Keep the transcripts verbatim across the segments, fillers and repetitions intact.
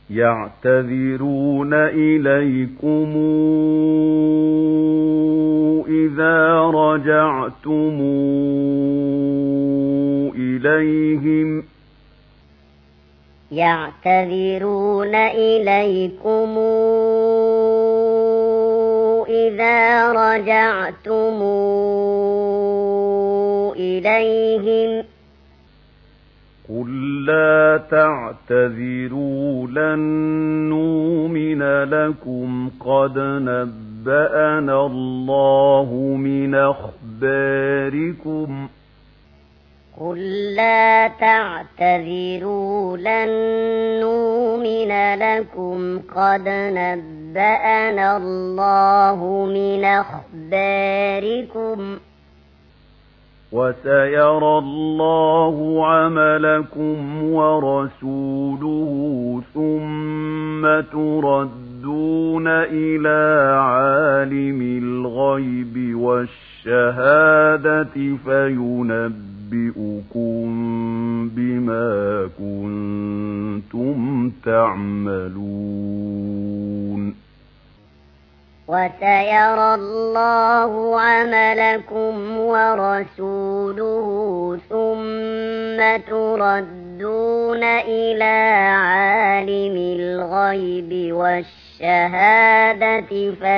يعتذرون إليكم إذا رجعتم إليهم يعتذرون إليكم إذا رجعتم إليهم قل لا تعتذروا لن نؤمن لكم قد نبأنا الله من أخباركم قل لا تعتذروا لن نؤمن لكم قد نبأنا الله من أخباركم وسيرى الله عملكم ورسوله ثم تردون إلى عالم الغيب والشهادة فينبئكم بما كنتم تعملون وسيرى الله عملكم ورسوله ثم تردون إلى عالم الغيب والشهادة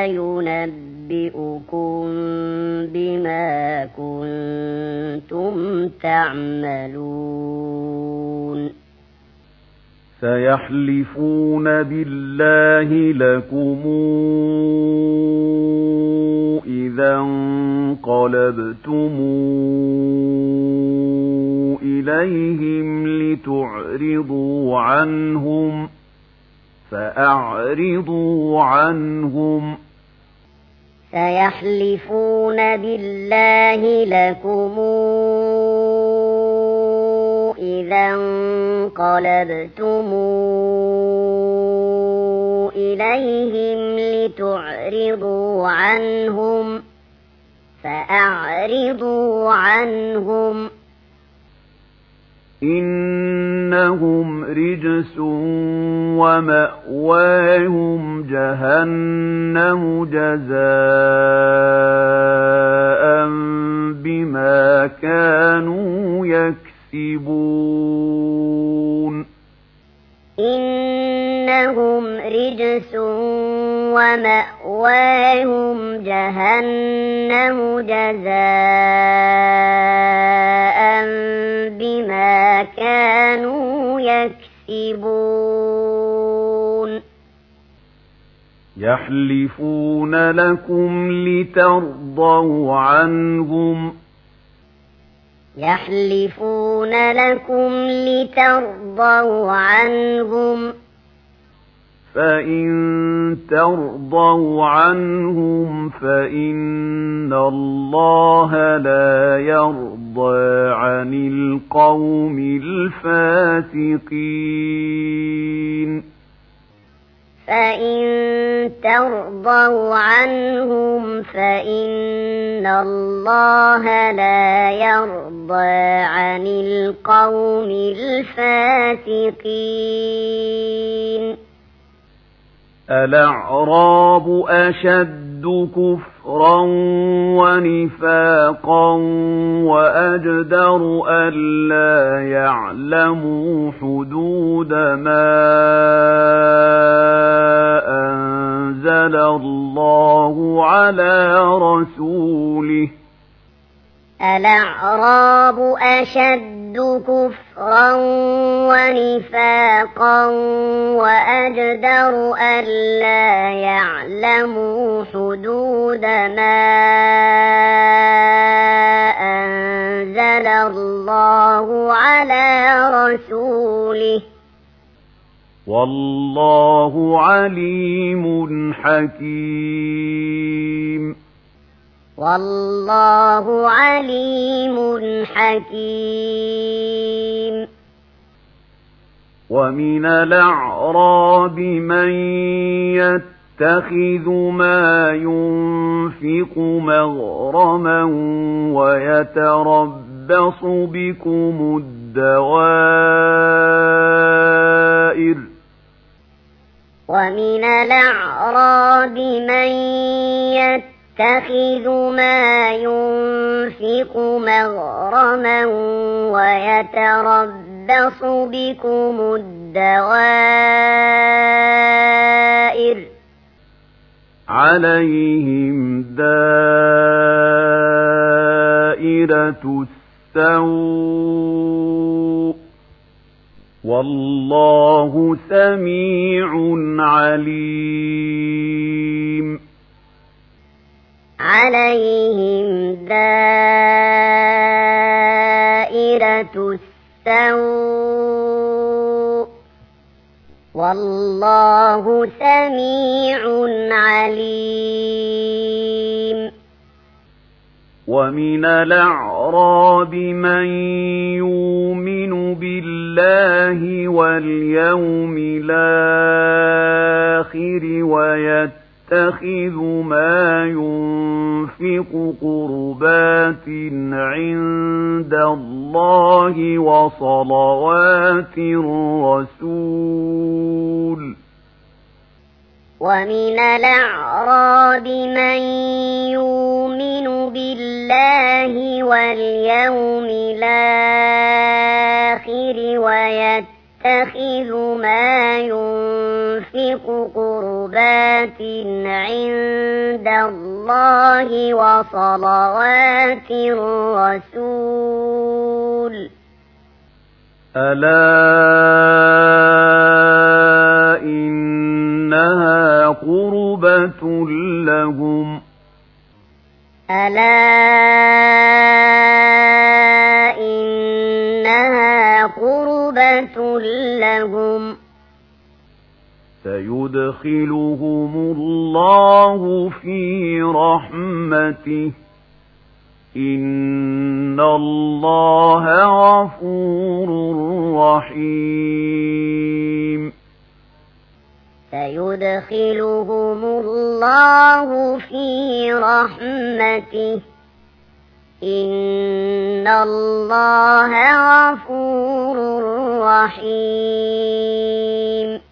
فينبئكم بما كنتم تعملون سيحلفون بالله لكم إذا انقلبتم إليهم لتعرضوا عنهم فأعرضوا عنهم سيحلفون بالله لكم إذا انقلبتم إليهم لتعرضوا عنهم فأعرضوا عنهم إنهم رجس ومأواهم جهنم جزاء بما كانوا يكسبون إنهم رجس ومأواهم جهنم جزاء بما كانوا يكسبون يحلفون لكم لترضوا عنهم يحلفون لكم لترضوا عنهم فإن ترضوا عنهم فإن الله لا يرضى عن القوم الفاسقين فإن ترضوا عنهم فإن الله لا يرضى عن القوم الفاسقين الأعراب أشد كفرا ونفاقا وأجدر ألا يعلموا حدود ما أنزل الله على رسوله الأعراب أشد كفرا ونفاقا وأجدر ألا يعلموا حدود ما أنزل الله على رسوله والله عليم حكيم والله عليم حكيم ومن الأعراب من يتخذ ما ينفق مغرما ويتربص بكم الدوائر ومن الأعراب من يتخذ ما ينفق مغرما ويتربص بكم الدوائر عليهم دائرة السوء والله سميع عليم عليهم دائرة السوء والله سميع عليم ومن الأعراب من يؤمن بالله واليوم الآخر ويتخذ ما ينفق قربات عند الله وصلوات الرسول ومن الأعراب من يؤمن بالله واليوم الآخر ويتخذ ما ينفق قربات عند الله وصلوات الرسول ألا إنها قربة لهم ألا إنها قربة لهم سيدخلهم الله في رحمته إن الله غفور رحيم سيدخلهم الله في رحمته إن الله غفور رحيم